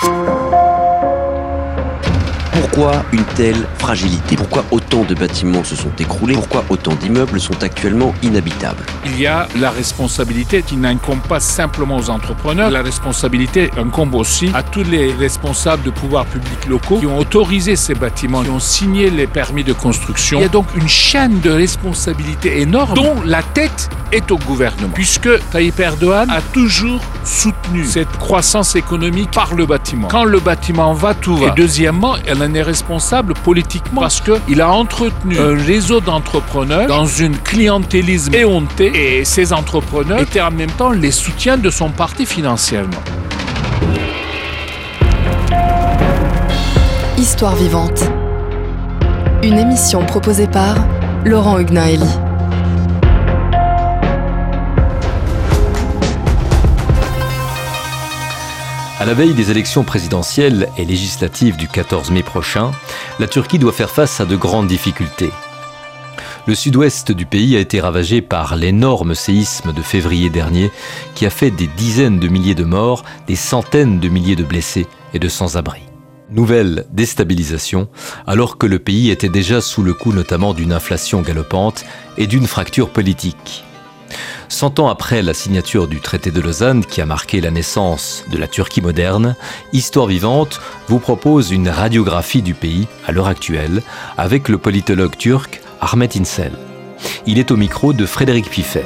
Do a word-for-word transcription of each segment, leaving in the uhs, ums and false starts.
Pourquoi une telle fragilité ? Pourquoi autant de bâtiments se sont écroulés ? Pourquoi autant d'immeubles sont actuellement inhabitables ? Il y a la responsabilité qui n'incombe pas simplement aux entrepreneurs. La responsabilité incombe aussi à tous les responsables de pouvoirs publics locaux qui ont autorisé ces bâtiments, qui ont signé les permis de construction. Il y a donc une chaîne de responsabilité énorme dont la tête est au gouvernement, puisque Tayyip Erdogan a toujours soutenu cette croissance économique par le bâtiment. Quand le bâtiment va, tout va. Et deuxièmement, elle en est responsable politiquement parce qu'il a entretenu un réseau d'entrepreneurs dans une clientélisme éhontée et ces entrepreneurs étaient en même temps les soutiens de son parti financièrement. Histoire vivante. Une émission proposée par Laurent Hugnaeli. À la veille des élections présidentielles et législatives du quatorze mai prochain, la Turquie doit faire face à de grandes difficultés. Le sud-ouest du pays a été ravagé par l'énorme séisme de février dernier qui a fait des dizaines de milliers de morts, des centaines de milliers de blessés et de sans-abri. Nouvelle déstabilisation, alors que le pays était déjà sous le coup notamment d'une inflation galopante et d'une fracture politique. Cent ans après la signature du traité de Lausanne qui a marqué la naissance de la Turquie moderne, Histoire vivante vous propose une radiographie du pays à l'heure actuelle avec le politologue turc Ahmet İnsel. Il est au micro de Frédéric Piffer.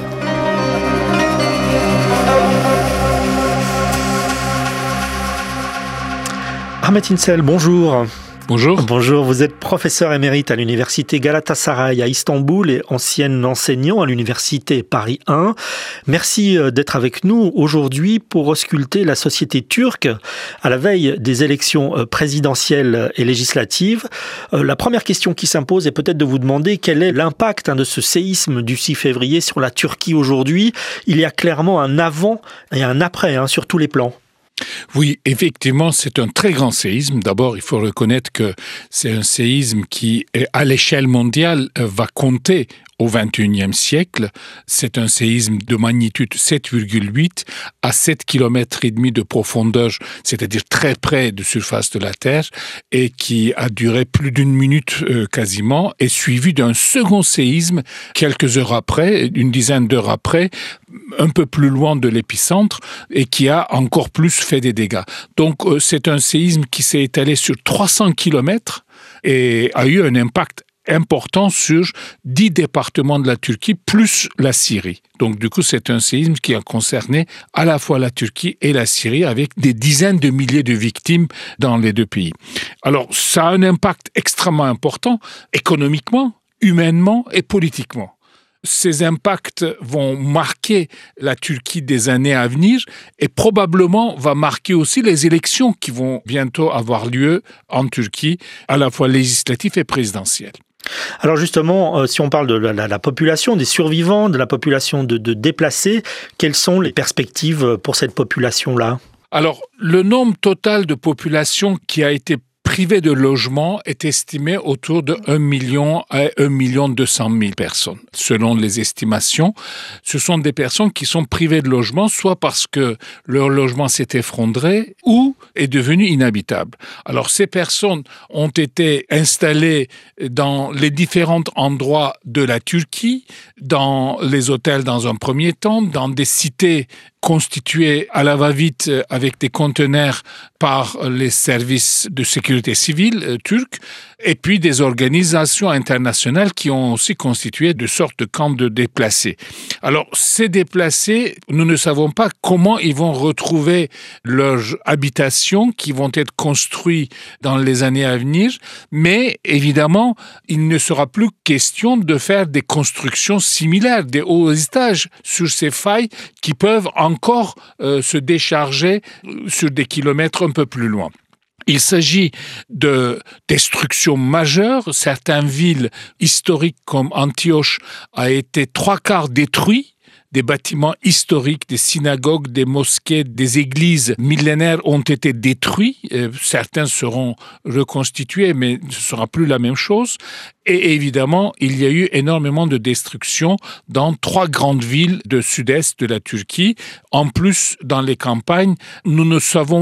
Ahmet İnsel, bonjour. Bonjour. Bonjour, vous êtes professeur émérite à l'université Galatasaray à Istanbul et ancien enseignant à l'université Paris un. Merci d'être avec nous aujourd'hui pour ausculter la société turque à la veille des élections présidentielles et législatives. La première question qui s'impose est peut-être de vous demander quel est l'impact de ce séisme du six février sur la Turquie aujourd'hui. Il y a clairement un avant et un après hein, sur tous les plans. Oui, effectivement, c'est un très grand séisme. D'abord, il faut reconnaître que c'est un séisme qui, à l'échelle mondiale, va compter au vingt et unième siècle. C'est un séisme de magnitude sept virgule huit à sept kilomètres et demi de profondeur, c'est-à-dire très près de la surface de la Terre, et qui a duré plus d'une minute euh, quasiment, et suivi d'un second séisme quelques heures après, une dizaine d'heures après, un peu plus loin de l'épicentre, et qui a encore plus fait des dégâts. Donc euh, c'est un séisme qui s'est étalé sur trois cents kilomètres et a eu un impact important sur dix départements de la Turquie, plus la Syrie. Donc du coup, c'est un séisme qui a concerné à la fois la Turquie et la Syrie, avec des dizaines de milliers de victimes dans les deux pays. Alors, ça a un impact extrêmement important, économiquement, humainement et politiquement. Ces impacts vont marquer la Turquie des années à venir et probablement va marquer aussi les élections qui vont bientôt avoir lieu en Turquie, à la fois législatives et présidentielles. Alors justement, euh, si on parle de la, la, la population, des survivants, de la population de, de déplacés, quelles sont les perspectives pour cette population-là ? Alors, le nombre total de population qui a été privée de logement est estimé autour de un million à un million deux cent mille personnes. Selon les estimations, ce sont des personnes qui sont privées de logement, soit parce que leur logement s'est effondré ou est devenu inhabitable. Alors, ces personnes ont été installées dans les différents endroits de la Turquie, dans les hôtels dans un premier temps, dans des cités constituées à la va-vite avec des conteneurs par les services de sécurité civile euh, turcs, et puis des organisations internationales qui ont aussi constitué de sortes de camps de déplacés. Alors, ces déplacés, nous ne savons pas comment ils vont retrouver leurs habitations qui vont être construites dans les années à venir, mais évidemment, il ne sera plus question de faire des constructions similaires, des hauts étages sur ces failles qui peuvent encore euh, se décharger sur des kilomètres un peu plus loin. Il s'agit de destructions majeures. Certaines villes historiques comme Antioche ont été trois quarts détruites. Des bâtiments historiques, des synagogues, des mosquées, des églises millénaires ont été détruits. Certains seront reconstitués, mais ce ne sera plus la même chose. Et évidemment, il y a eu énormément de destruction dans trois grandes villes du sud-est de la Turquie. En plus, dans les campagnes, nous ne savons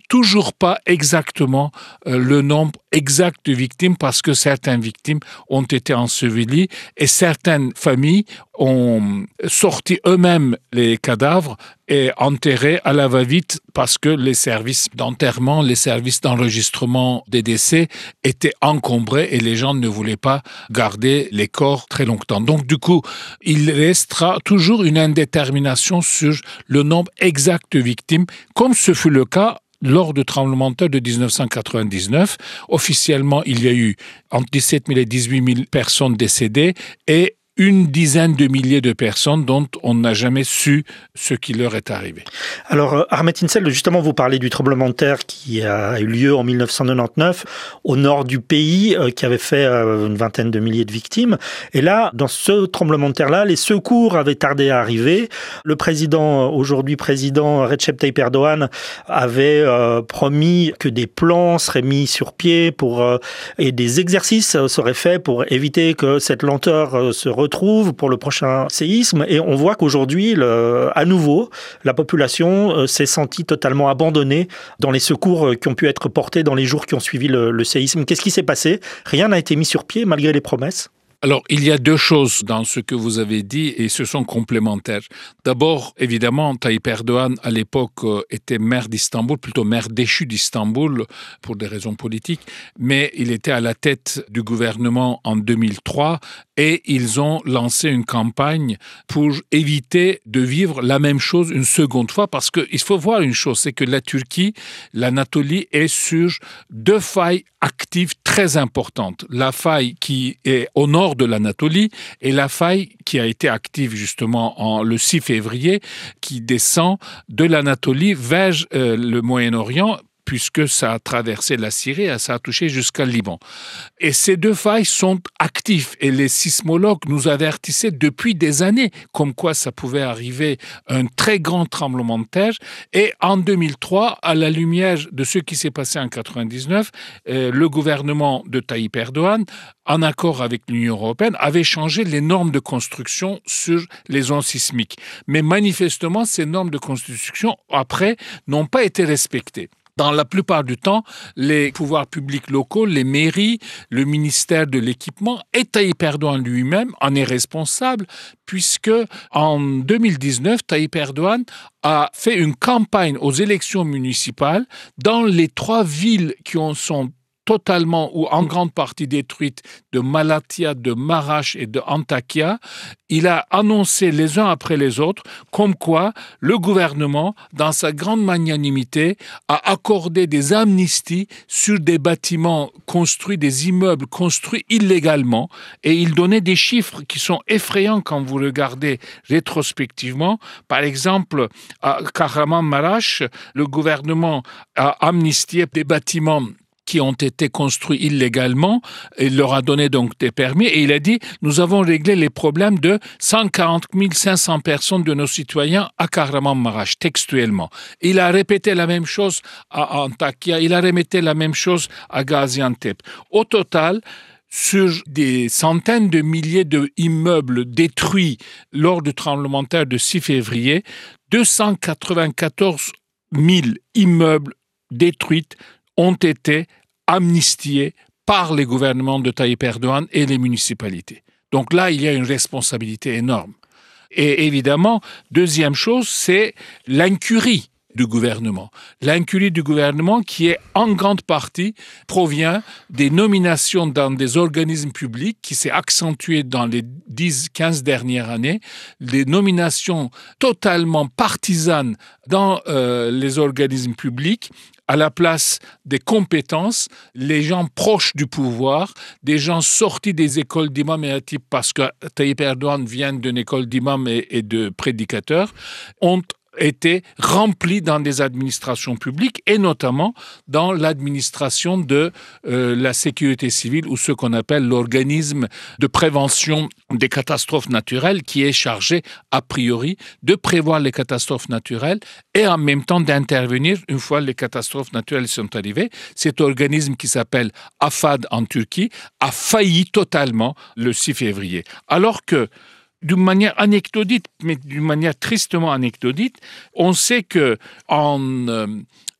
toujours pas exactement euh, le nombre exact de victimes parce que certaines victimes ont été ensevelies et certaines familles ont sorti eux-mêmes les cadavres et enterrés à la va-vite parce que les services d'enterrement, les services d'enregistrement des décès étaient encombrés et les gens ne voulaient pas garder les corps très longtemps. Donc du coup, il restera toujours une indétermination sur le nombre exact de victimes, comme ce fut le cas lors du tremblement de terre de dix-neuf cent quatre-vingt-dix-neuf. Officiellement, il y a eu entre dix-sept mille et dix-huit mille personnes décédées et une dizaine de milliers de personnes dont on n'a jamais su ce qui leur est arrivé. Alors, Ahmet Insel, justement, vous parlez du tremblement de terre qui a eu lieu en dix-neuf cent quatre-vingt-dix-neuf au nord du pays, euh, qui avait fait euh, une vingtaine de milliers de victimes. Et là, dans ce tremblement de terre-là, les secours avaient tardé à arriver. Le président, aujourd'hui président Recep Tayyip Erdogan, avait euh, promis que des plans seraient mis sur pied pour, euh, et des exercices seraient faits pour éviter que cette lenteur euh, se retrouve retrouve pour le prochain séisme. Et on voit qu'aujourd'hui, le, à nouveau, la population euh, s'est sentie totalement abandonnée dans les secours euh, qui ont pu être portés dans les jours qui ont suivi le, le séisme. Qu'est-ce qui s'est passé ? Rien n'a été mis sur pied malgré les promesses ? Alors, il y a deux choses dans ce que vous avez dit et ce sont complémentaires. D'abord, évidemment, Tayyip Erdogan, à l'époque, était maire d'Istanbul, plutôt maire déchu d'Istanbul pour des raisons politiques, mais il était à la tête du gouvernement en deux mille trois et ils ont lancé une campagne pour éviter de vivre la même chose une seconde fois parce qu'il faut voir une chose, c'est que la Turquie, l'Anatolie est sur deux failles actives très importantes. La faille qui est au nord de l'Anatolie et la faille qui a été active justement en, le six février qui descend de l'Anatolie vers euh, le Moyen-Orient puisque ça a traversé la Syrie et ça a touché jusqu'à Liban. Et ces deux failles sont actives et les sismologues nous avertissaient depuis des années comme quoi ça pouvait arriver un très grand tremblement de terre. Et en deux mille trois, à la lumière de ce qui s'est passé en quatre-vingt-dix-neuf, euh, le gouvernement de Tayyip Erdogan, en accord avec l'Union européenne, avait changé les normes de construction sur les zones sismiques. Mais manifestement, ces normes de construction, après, n'ont pas été respectées. Dans la plupart du temps, les pouvoirs publics locaux, les mairies, le ministère de l'équipement et Tayyip Erdogan lui-même en est responsable puisque en deux mille dix-neuf, Tayyip Erdogan a fait une campagne aux élections municipales dans les trois villes qui en sont totalement ou en grande partie détruite de Malatya, de Maraş et de Antakya, il a annoncé les uns après les autres comme quoi le gouvernement, dans sa grande magnanimité, a accordé des amnisties sur des bâtiments construits, des immeubles construits illégalement et il donnait des chiffres qui sont effrayants quand vous regardez rétrospectivement. Par exemple, à Kahramanmaraş, le gouvernement a amnistié des bâtiments qui ont été construits illégalement. Il leur a donné donc des permis et il a dit « Nous avons réglé les problèmes de cent quarante mille cinq cents personnes de nos citoyens à Kahramanmaraş, textuellement. » Il a répété la même chose à Antakya, il a répété la même chose à Gaziantep. Au total, sur des centaines de milliers d'immeubles détruits lors du tremblement de terre de six février, deux cent quatre-vingt-quatorze mille immeubles détruits ont été amnistiés par les gouvernements de Tayyip Erdogan et les municipalités. Donc là, il y a une responsabilité énorme. Et évidemment, deuxième chose, c'est l'incurie du gouvernement. L'incurie du gouvernement qui est en grande partie provient des nominations dans des organismes publics qui s'est accentuée dans les dix quinze dernières années, des nominations totalement partisanes dans euh, les organismes publics à la place des compétences, les gens proches du pouvoir, des gens sortis des écoles d'imams et atib parce que Tayyip Erdogan vient d'une école d'imams et, et de prédicateurs, ont été remplis dans des administrations publiques et notamment dans l'administration de euh, la sécurité civile ou ce qu'on appelle l'organisme de prévention des catastrophes naturelles qui est chargé a priori de prévoir les catastrophes naturelles et en même temps d'intervenir une fois les catastrophes naturelles sont arrivées. Cet organisme qui s'appelle AFAD en Turquie a failli totalement le six février. Alors que d'une manière anecdotique, mais d'une manière tristement anecdotique, on sait que en euh,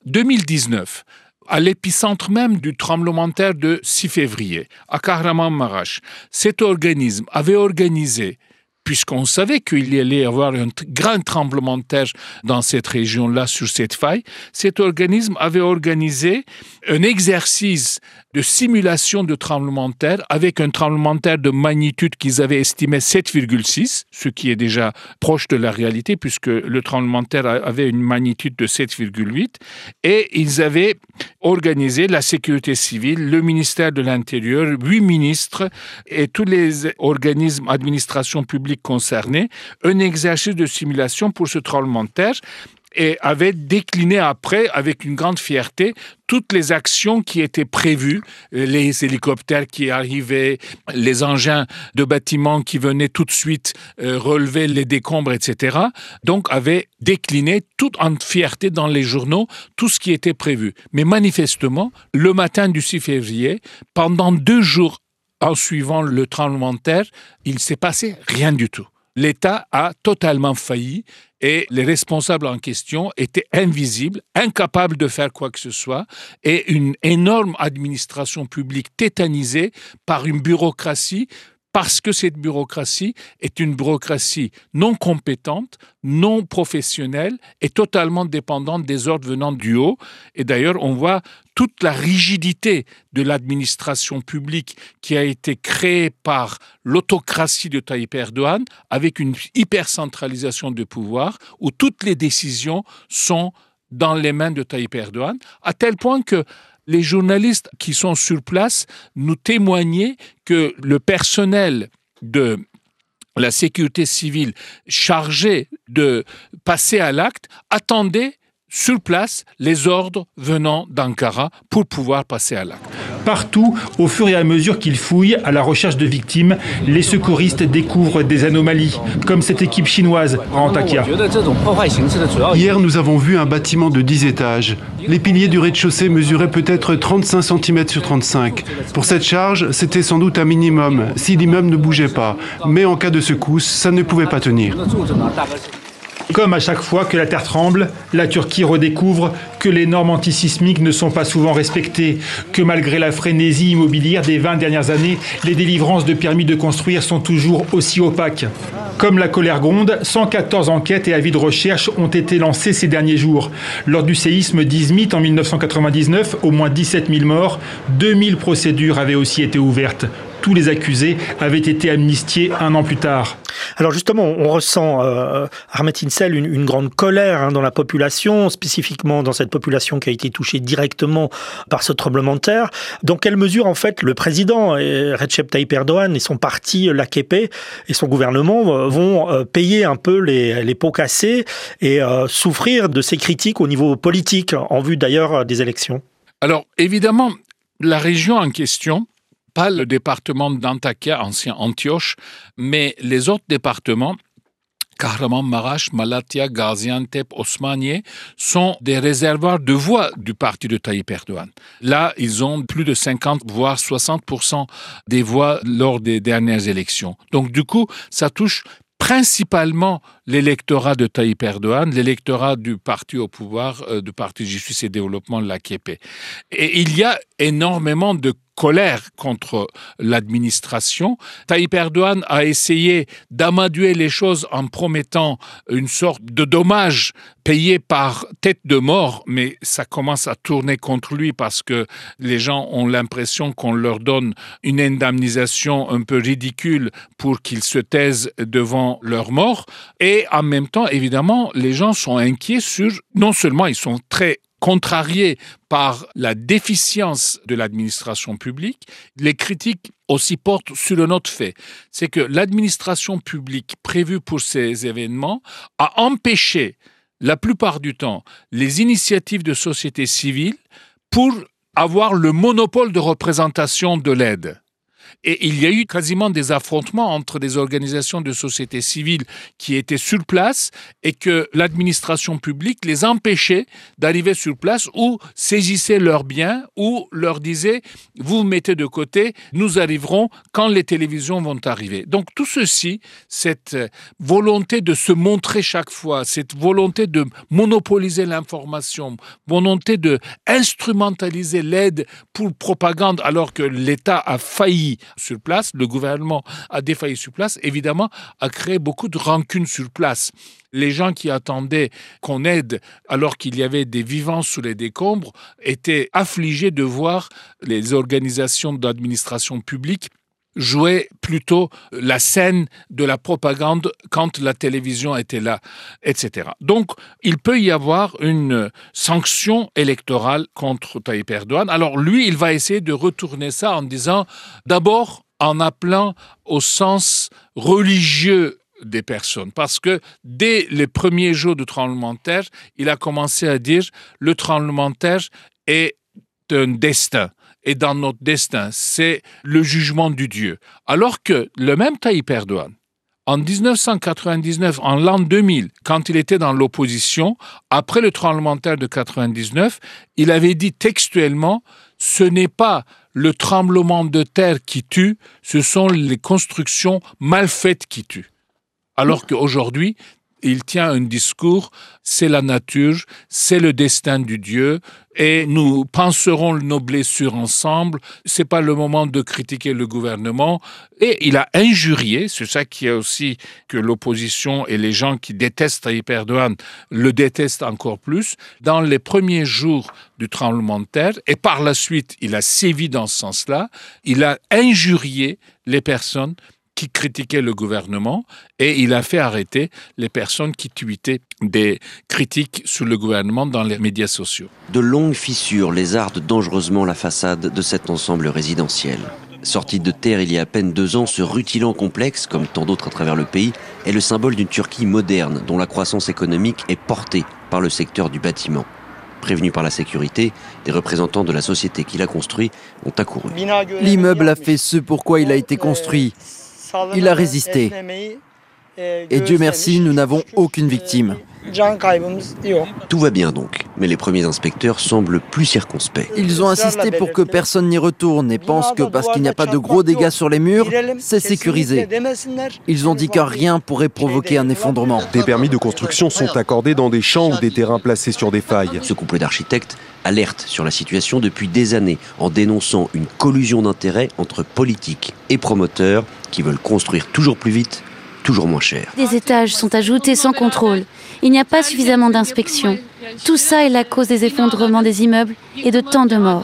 deux mille dix-neuf, à l'épicentre même du tremblement de terre de six février, à Kahramanmaraş, cet organisme avait organisé, puisqu'on savait qu'il y allait y avoir un t- grand tremblement de terre dans cette région-là, sur cette faille, cet organisme avait organisé un exercice de simulation de tremblement de terre avec un tremblement de terre de magnitude qu'ils avaient estimé sept virgule six, ce qui est déjà proche de la réalité, puisque le tremblement de terre avait une magnitude de sept virgule huit, et ils avaient organisé la sécurité civile, le ministère de l'Intérieur, huit ministres et tous les organismes, administrations publiques concernés, un exercice de simulation pour ce tremblement de terre, et avait décliné après, avec une grande fierté, toutes les actions qui étaient prévues, les hélicoptères qui arrivaient, les engins de bâtiments qui venaient tout de suite euh, relever les décombres, et cetera. Donc, avait décliné tout en fierté dans les journaux tout ce qui était prévu. Mais manifestement, le matin du six février, pendant deux jours en suivant le tremblement de terre, il ne s'est passé rien du tout. L'État a totalement failli et les responsables en question étaient invisibles, incapables de faire quoi que ce soit, et une énorme administration publique tétanisée par une bureaucratie, parce que cette bureaucratie est une bureaucratie non compétente, non professionnelle et totalement dépendante des ordres venant du haut. Et d'ailleurs, on voit toute la rigidité de l'administration publique qui a été créée par l'autocratie de Tayyip Erdogan, avec une hypercentralisation de pouvoir, où toutes les décisions sont dans les mains de Tayyip Erdogan, à tel point que les journalistes qui sont sur place nous témoignaient que le personnel de la sécurité civile chargé de passer à l'acte attendait sur place les ordres venant d'Ankara pour pouvoir passer à l'acte. Partout, au fur et à mesure qu'ils fouillent à la recherche de victimes, les secouristes découvrent des anomalies, comme cette équipe chinoise à Antakya. Hier, nous avons vu un bâtiment de dix étages. Les piliers du rez-de-chaussée mesuraient peut-être trente-cinq centimètres sur trente-cinq. Pour cette charge, c'était sans doute un minimum, si l'immeuble ne bougeait pas. Mais en cas de secousse, ça ne pouvait pas tenir. Comme à chaque fois que la terre tremble, la Turquie redécouvre que les normes antisismiques ne sont pas souvent respectées, que malgré la frénésie immobilière des vingt dernières années, les délivrances de permis de construire sont toujours aussi opaques. Comme la colère gronde, cent quatorze enquêtes et avis de recherche ont été lancés ces derniers jours. Lors du séisme d'Izmit en mille neuf cent quatre-vingt-dix-neuf, au moins dix-sept mille morts, deux mille procédures avaient aussi été ouvertes. Tous les accusés avaient été amnistiés un an plus tard. Alors justement, on ressent, euh, Ahmet İnsel, une, une grande colère hein, dans la population, spécifiquement dans cette population qui a été touchée directement par ce tremblement de terre. Dans quelle mesure, en fait, le président Recep Tayyip Erdogan et son parti, l'A K P, et son gouvernement euh, vont euh, payer un peu les, les pots cassés et euh, souffrir de ces critiques au niveau politique, en vue d'ailleurs des élections? Alors, évidemment, la région en question, pas le département d'Antakya, ancien Antioche, mais les autres départements, Kahramanmaraş, Malatya, Gaziantep, Osmaniye, sont des réservoirs de voix du parti de Tayyip Erdogan. Là, ils ont plus de cinquante, voire soixante pour cent des voix lors des dernières élections. Donc, du coup, ça touche principalement l'électorat de Tayyip Erdogan, l'électorat du parti au pouvoir, euh, du parti Justice et Développement, l'A K P. Et il y a énormément de colère contre l'administration. Tayyip Erdogan a essayé d'amadouer les choses en promettant une sorte de dommage payé par tête de mort, mais ça commence à tourner contre lui parce que les gens ont l'impression qu'on leur donne une indemnisation un peu ridicule pour qu'ils se taisent devant leur mort. Et en même temps, évidemment, les gens sont inquiets sur, non seulement ils sont très contrariés par la déficience de l'administration publique, les critiques aussi portent sur un autre fait. C'est que l'administration publique prévue pour ces événements a empêché, la plupart du temps, les initiatives de société civile pour avoir le monopole de représentation de l'aide. Et il y a eu quasiment des affrontements entre des organisations de société civile qui étaient sur place et que l'administration publique les empêchait d'arriver sur place ou saisissait leurs biens ou leur disait « vous vous mettez de côté, nous arriverons quand les télévisions vont arriver ». Donc tout ceci, cette volonté de se montrer chaque fois, cette volonté de monopoliser l'information, volonté de instrumentaliser l'aide pour propagande alors que l'État a failli sur place, le gouvernement a défailli sur place, évidemment, a créé beaucoup de rancune sur place. Les gens qui attendaient qu'on aide alors qu'il y avait des vivants sous les décombres étaient affligés de voir les organisations d'administration publique jouer plutôt la scène de la propagande quand la télévision était là, et cetera. Donc, il peut y avoir une sanction électorale contre Tayyip Erdogan. Alors lui, il va essayer de retourner ça en disant, d'abord, en appelant au sens religieux des personnes. Parce que dès les premiers jours du tremblement de terre, il a commencé à dire « le tremblement de terre est un destin ». Et dans notre destin, c'est le jugement du Dieu. Alors que le même Tayyip Erdogan, en dix-neuf cent quatre-vingt-dix-neuf, en l'an deux mille, quand il était dans l'opposition, après le tremblement de terre de quatre-vingt-dix-neuf, il avait dit textuellement « ce n'est pas le tremblement de terre qui tue, ce sont les constructions mal faites qui tuent ». Alors qu'aujourd'hui, il tient un discours, c'est la nature, c'est le destin du Dieu, et nous penserons nos blessures ensemble, c'est pas le moment de critiquer le gouvernement. Et il a injurié, c'est ça qui est aussi que l'opposition et les gens qui détestent Tayyip Erdogan le détestent encore plus. Dans les premiers jours du tremblement de terre, et par la suite, il a sévi dans ce sens-là, il a injurié les personnes qui critiquait le gouvernement et il a fait arrêter les personnes qui tweetaient des critiques sur le gouvernement dans les médias sociaux. De longues fissures lézardent dangereusement la façade de cet ensemble résidentiel. Sorti de terre il y a à peine deux ans, ce rutilant complexe, comme tant d'autres à travers le pays, est le symbole d'une Turquie moderne dont la croissance économique est portée par le secteur du bâtiment. Prévenus par la sécurité, des représentants de la société qui l'a construit ont accouru. L'immeuble a fait ce pourquoi il a été construit. Il a résisté. Et Dieu merci, nous n'avons aucune victime. Tout va bien donc, mais les premiers inspecteurs semblent plus circonspects. Ils ont insisté pour que personne n'y retourne et pensent que parce qu'il n'y a pas de gros dégâts sur les murs, c'est sécurisé. Ils ont dit que rien pourrait provoquer un effondrement. Des permis de construction sont accordés dans des champs ou des terrains placés sur des failles. Ce couple d'architectes alerte sur la situation depuis des années en dénonçant une collusion d'intérêts entre politiques et promoteurs qui veulent construire toujours plus vite, toujours moins cher. Des étages sont ajoutés sans contrôle. Il n'y a pas suffisamment d'inspection. Tout ça est la cause des effondrements des immeubles et de tant de morts.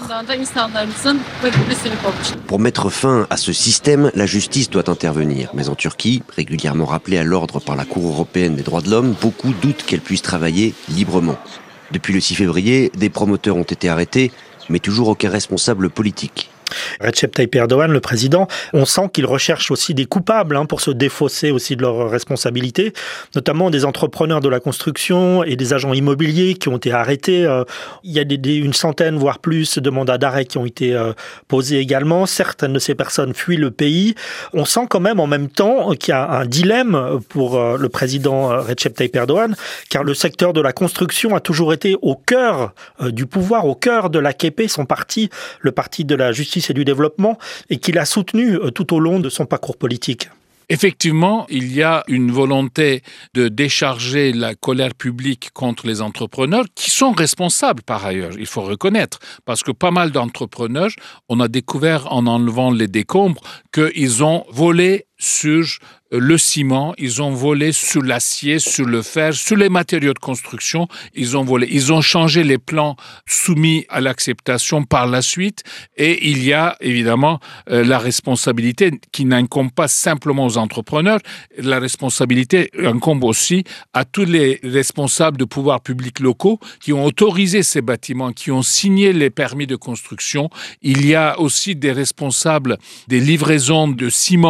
Pour mettre fin à ce système, la justice doit intervenir. Mais en Turquie, régulièrement rappelée à l'ordre par la Cour européenne des droits de l'homme, beaucoup doutent qu'elle puisse travailler librement. Depuis le six février, des promoteurs ont été arrêtés, mais toujours aucun responsable politique. Recep Tayyip Erdogan, le président, on sent qu'il recherche aussi des coupables hein, pour se défausser aussi de leurs responsabilités, notamment des entrepreneurs de la construction et des agents immobiliers qui ont été arrêtés. Euh, il y a des, des, une centaine, voire plus, de mandats d'arrêt qui ont été euh, posés également. Certaines de ces personnes fuient le pays. On sent quand même en même temps qu'il y a un dilemme pour euh, le président Recep Tayyip Erdogan, car le secteur de la construction a toujours été au cœur euh, du pouvoir, au cœur de l'A K P, son parti, le parti de la justice et du développement, et qu'il a soutenu tout au long de son parcours politique. Effectivement, il y a une volonté de décharger la colère publique contre les entrepreneurs qui sont responsables par ailleurs, il faut reconnaître, parce que pas mal d'entrepreneurs, on a découvert en enlevant les décombres qu'ils ont volé sur le ciment, ils ont volé sur l'acier, sur le fer, sur les matériaux de construction, ils ont volé. Ils ont changé les plans soumis à l'acceptation par la suite et il y a évidemment euh, la responsabilité qui n'incombe pas simplement aux entrepreneurs, la responsabilité incombe aussi à tous les responsables de pouvoirs publics locaux qui ont autorisé ces bâtiments, qui ont signé les permis de construction. Il y a aussi des responsables des livraisons de ciment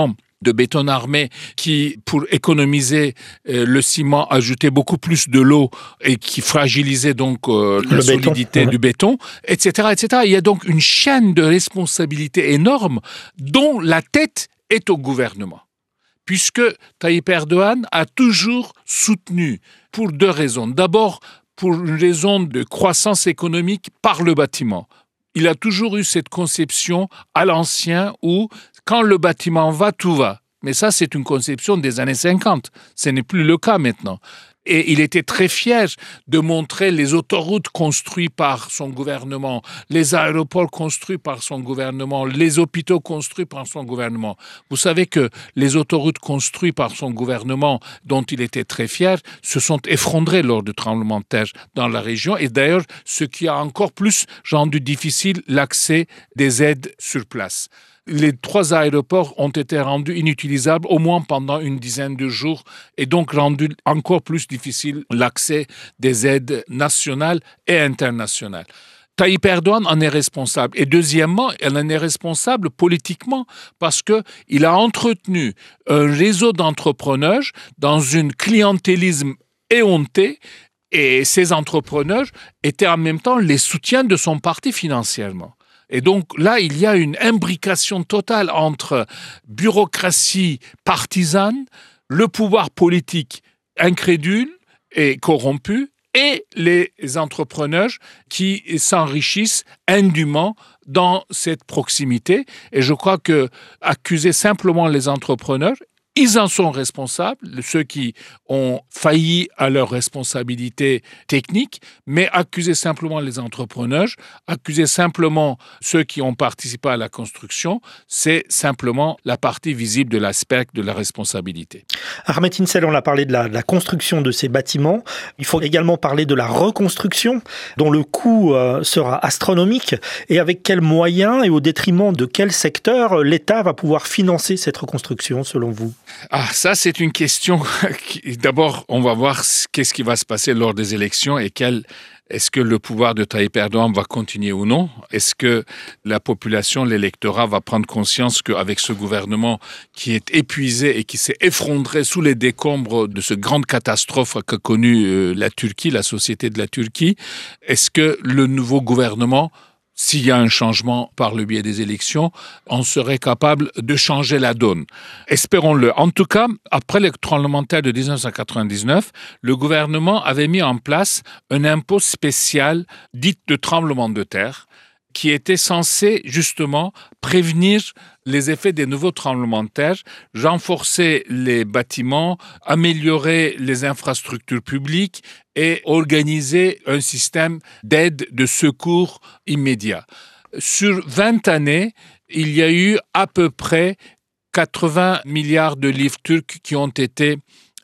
de béton armé qui, pour économiser euh, le ciment, ajoutait beaucoup plus de l'eau et qui fragilisait donc euh, la solidité béton. du béton, et cetera, et cetera. Il y a donc une chaîne de responsabilités énorme dont la tête est au gouvernement. Puisque Tayyip Erdogan a toujours soutenu, pour deux raisons. D'abord, pour une raison de croissance économique par le bâtiment. Il a toujours eu cette conception à l'ancien où, quand le bâtiment va, tout va. Mais ça, c'est une conception des années cinquante. Ce n'est plus le cas maintenant. Et il était très fier de montrer les autoroutes construites par son gouvernement, les aéroports construits par son gouvernement, les hôpitaux construits par son gouvernement. Vous savez que les autoroutes construites par son gouvernement, dont il était très fier, se sont effondrées lors du tremblement de terre dans la région. Et d'ailleurs, ce qui a encore plus rendu difficile l'accès des aides sur place. Les trois aéroports ont été rendus inutilisables au moins pendant une dizaine de jours et donc rendu encore plus difficile l'accès des aides nationales et internationales. Tayyip Erdogan en est responsable. Et deuxièmement, elle en est responsable politiquement parce qu'il a entretenu un réseau d'entrepreneurs dans un clientélisme éhonté. Et ces entrepreneurs étaient en même temps les soutiens de son parti financièrement. Et donc là, il y a une imbrication totale entre bureaucratie partisane, le pouvoir politique incrédule et corrompu, et les entrepreneurs qui s'enrichissent indûment dans cette proximité. Et je crois que accuser simplement les entrepreneurs, ils en sont responsables, ceux qui ont failli à leurs responsabilités techniques, mais accuser simplement les entrepreneurs, accuser simplement ceux qui ont participé à la construction, c'est simplement la partie visible de l'iceberg de la responsabilité. Ahmed Insel, on a parlé de la, de la construction de ces bâtiments. Il faut également parler de la reconstruction, dont le coût euh, sera astronomique. Et avec quels moyens et au détriment de quel secteur l'État va pouvoir financer cette reconstruction, selon vous ? Ah, ça, c'est une question. Qui, d'abord, on va voir qu'est-ce qui va se passer lors des élections et quel, est-ce que le pouvoir de Tayyip Erdogan va continuer ou non? Est-ce que la population, l'électorat va prendre conscience qu'avec ce gouvernement qui est épuisé et qui s'est effondré sous les décombres de cette grande catastrophe qu'a connue euh, la Turquie, la société de la Turquie, est-ce que le nouveau gouvernement, s'il y a un changement par le biais des élections, on serait capable de changer la donne. Espérons-le. En tout cas, après le tremblement de terre de dix-neuf cent quatre-vingt-dix-neuf, le gouvernement avait mis en place un impôt spécial dit de tremblement de terre qui était censé justement prévenir les effets des nouveaux tremblements de terre, renforcer les bâtiments, améliorer les infrastructures publiques et organiser un système d'aide, de secours immédiat. Sur vingt années, il y a eu à peu près quatre-vingts milliards de livres turcs qui ont été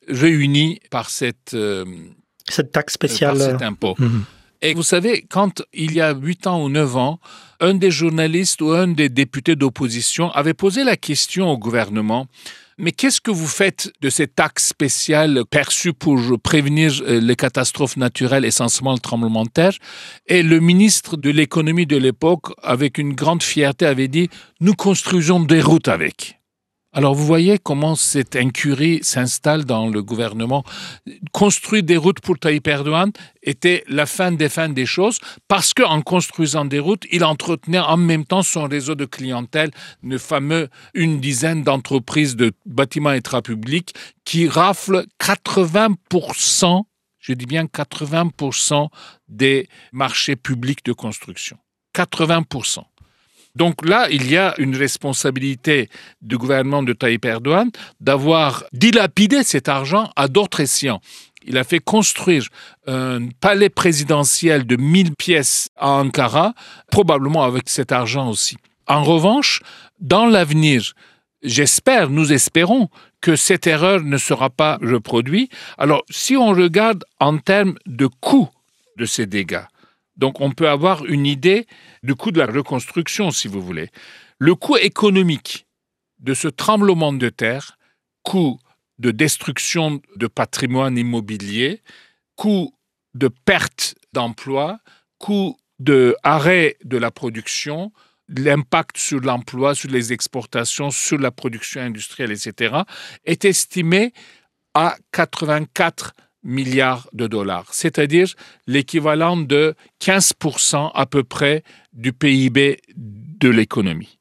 réunis par cette, euh, cette taxe spéciale. Par cet impôt. Mmh. Et vous savez, quand il y a huit ans ou neuf ans, un des journalistes ou un des députés d'opposition avait posé la question au gouvernement, mais qu'est-ce que vous faites de ces taxes spéciales perçues pour prévenir les catastrophes naturelles, essentiellement le tremblement de terre? Et le ministre de l'économie de l'époque, avec une grande fierté, avait dit « Nous construisons des routes avec ». Alors, vous voyez comment cette incurie s'installe dans le gouvernement. Construire des routes pour Tayyip Erdogan était la fin des fins des choses parce qu'en construisant des routes, il entretenait en même temps son réseau de clientèle, le fameux une dizaine d'entreprises de bâtiments et travaux publics qui raflent quatre-vingts pour cent, je dis bien quatre-vingts pour cent des marchés publics de construction. quatre-vingts pour cent. Donc là, il y a une responsabilité du gouvernement de Tayyip Erdogan d'avoir dilapidé cet argent à d'autres escients. Il a fait construire un palais présidentiel de mille pièces à Ankara, probablement avec cet argent aussi. En revanche, dans l'avenir, j'espère, nous espérons que cette erreur ne sera pas reproduite. Alors, si on regarde en termes de coût de ces dégâts, donc, on peut avoir une idée du coût de la reconstruction, si vous voulez. Le coût économique de ce tremblement de terre, coût de destruction de patrimoine immobilier, coût de perte d'emploi, coût d'arrêt de la production, l'impact sur l'emploi, sur les exportations, sur la production industrielle, et cetera, est estimé à quatre-vingt-quatre milliards de dollars, c'est-à-dire l'équivalent de quinze pour cent à peu près du P I B de l'économie.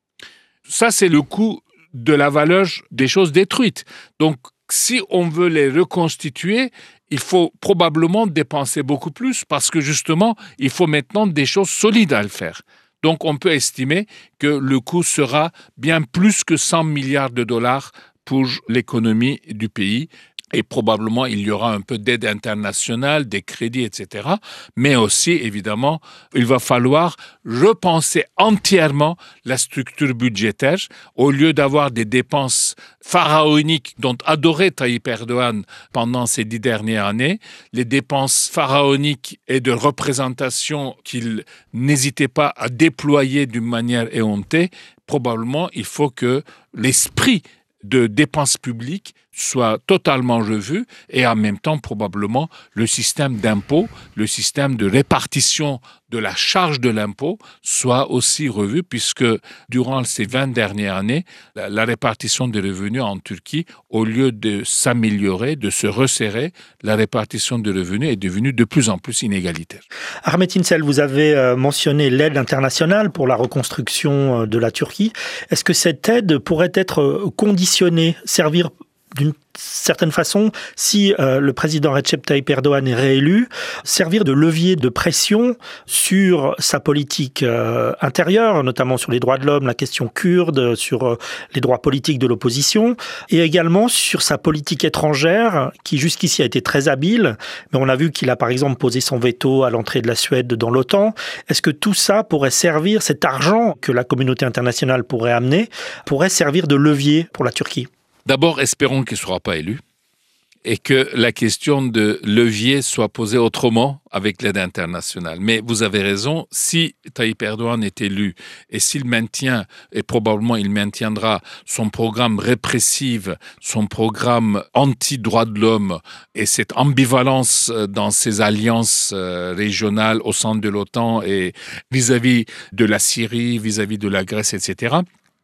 Ça, c'est le coût de la valeur des choses détruites. Donc, si on veut les reconstituer, il faut probablement dépenser beaucoup plus parce que justement, il faut maintenant des choses solides à le faire. Donc, on peut estimer que le coût sera bien plus que cent milliards de dollars pour l'économie du pays. Et probablement, il y aura un peu d'aide internationale, des crédits, et cetera. Mais aussi, évidemment, il va falloir repenser entièrement la structure budgétaire. Au lieu d'avoir des dépenses pharaoniques dont adorait Tayyip Erdogan pendant ces dix dernières années, les dépenses pharaoniques et de représentation qu'il n'hésitait pas à déployer d'une manière éhontée, probablement, il faut que l'esprit de dépenses publiques soit totalement revu et en même temps probablement le système d'impôt, le système de répartition de la charge de l'impôt soit aussi revu puisque durant ces vingt dernières années, la, la répartition des revenus en Turquie, au lieu de s'améliorer, de se resserrer, la répartition des revenus est devenue de plus en plus inégalitaire. Ahmet İnsel, vous avez mentionné l'aide internationale pour la reconstruction de la Turquie. Est-ce que cette aide pourrait être conditionnée, servir d'une certaine façon, si euh, le président Recep Tayyip Erdogan est réélu, servir de levier de pression sur sa politique euh, intérieure, notamment sur les droits de l'homme, la question kurde, sur euh, les droits politiques de l'opposition, et également sur sa politique étrangère, qui jusqu'ici a été très habile, mais on a vu qu'il a par exemple posé son veto à l'entrée de la Suède dans l'OTAN. Est-ce que tout ça pourrait servir, cet argent que la communauté internationale pourrait amener, pourrait servir de levier pour la Turquie ? D'abord, espérons qu'il ne sera pas élu et que la question de levier soit posée autrement avec l'aide internationale. Mais vous avez raison, si Tayyip Erdogan est élu et s'il maintient, et probablement il maintiendra son programme répressif, son programme anti-droits de l'homme et cette ambivalence dans ses alliances régionales au sein de l'OTAN et vis-à-vis de la Syrie, vis-à-vis de la Grèce, et cetera,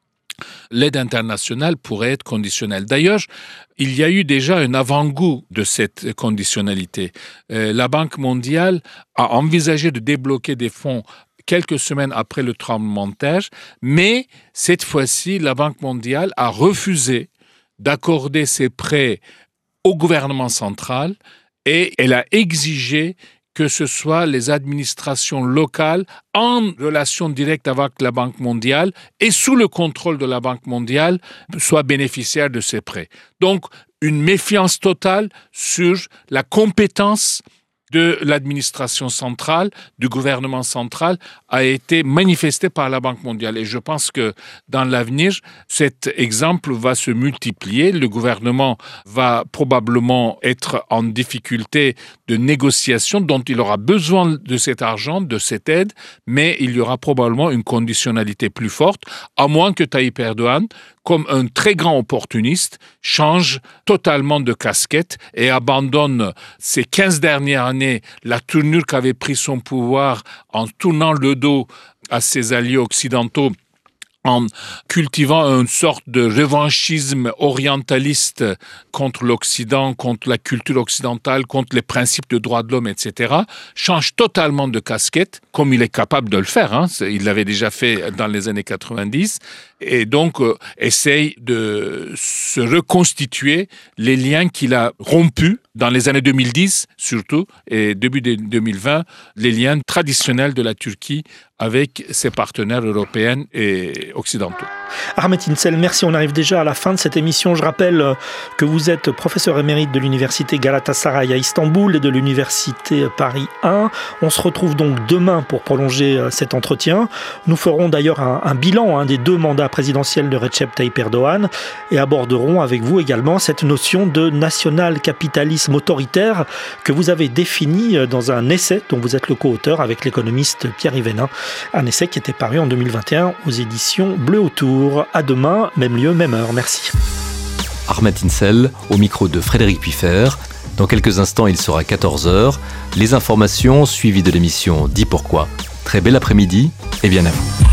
l'aide internationale pourrait être conditionnelle. D'ailleurs, il y a eu déjà un avant-goût de cette conditionnalité. Euh, la Banque mondiale a envisagé de débloquer des fonds quelques semaines après le tremblement de terre, mais cette fois-ci, la Banque mondiale a refusé d'accorder ses prêts au gouvernement central et elle a exigé que ce soit les administrations locales en relation directe avec la Banque mondiale et sous le contrôle de la Banque mondiale soient bénéficiaires de ces prêts. Donc, une méfiance totale sur la compétence de l'administration centrale, du gouvernement central, a été manifestée par la Banque mondiale. Et je pense que dans l'avenir, cet exemple va se multiplier. Le gouvernement va probablement être en difficulté de négociation dont il aura besoin de cet argent, de cette aide, mais il y aura probablement une conditionnalité plus forte, à moins que Tayyip Erdogan, comme un très grand opportuniste, change totalement de casquette et abandonne ces quinze dernières années la tournure qu'avait pris son pouvoir en tournant le dos à ses alliés occidentaux, en cultivant une sorte de revanchisme orientaliste contre l'Occident, contre la culture occidentale, contre les principes de droits de l'homme, et cetera, change totalement de casquette, comme il est capable de le faire. Hein. Il l'avait déjà fait dans les années quatre-vingt-dix, et donc euh, essaye de se reconstituer les liens qu'il a rompus dans les années deux mille dix, surtout, et début de deux mille vingt, les liens traditionnels de la Turquie avec ses partenaires européens et occidentaux. Ahmet İnsel, merci. On arrive déjà à la fin de cette émission. Je rappelle que vous êtes professeur émérite de l'université Galatasaray à Istanbul et de l'université Paris un. On se retrouve donc demain pour prolonger cet entretien. Nous ferons d'ailleurs un, un bilan hein, des deux mandats présidentiels de Recep Tayyip Erdogan et aborderons avec vous également cette notion de national-capitalisme autoritaire que vous avez définie dans un essai dont vous êtes le co-auteur avec l'économiste Pierre Yvenin. Un essai qui était paru en deux mille vingt et un aux éditions Bleu Autour. À demain, même lieu, même heure. Merci. Ahmet İnsel, au micro de Frédéric Puiffer. Dans quelques instants, il sera quatorze heures. Les informations suivies de l'émission Dis pourquoi. Très bel après-midi et bien à vous.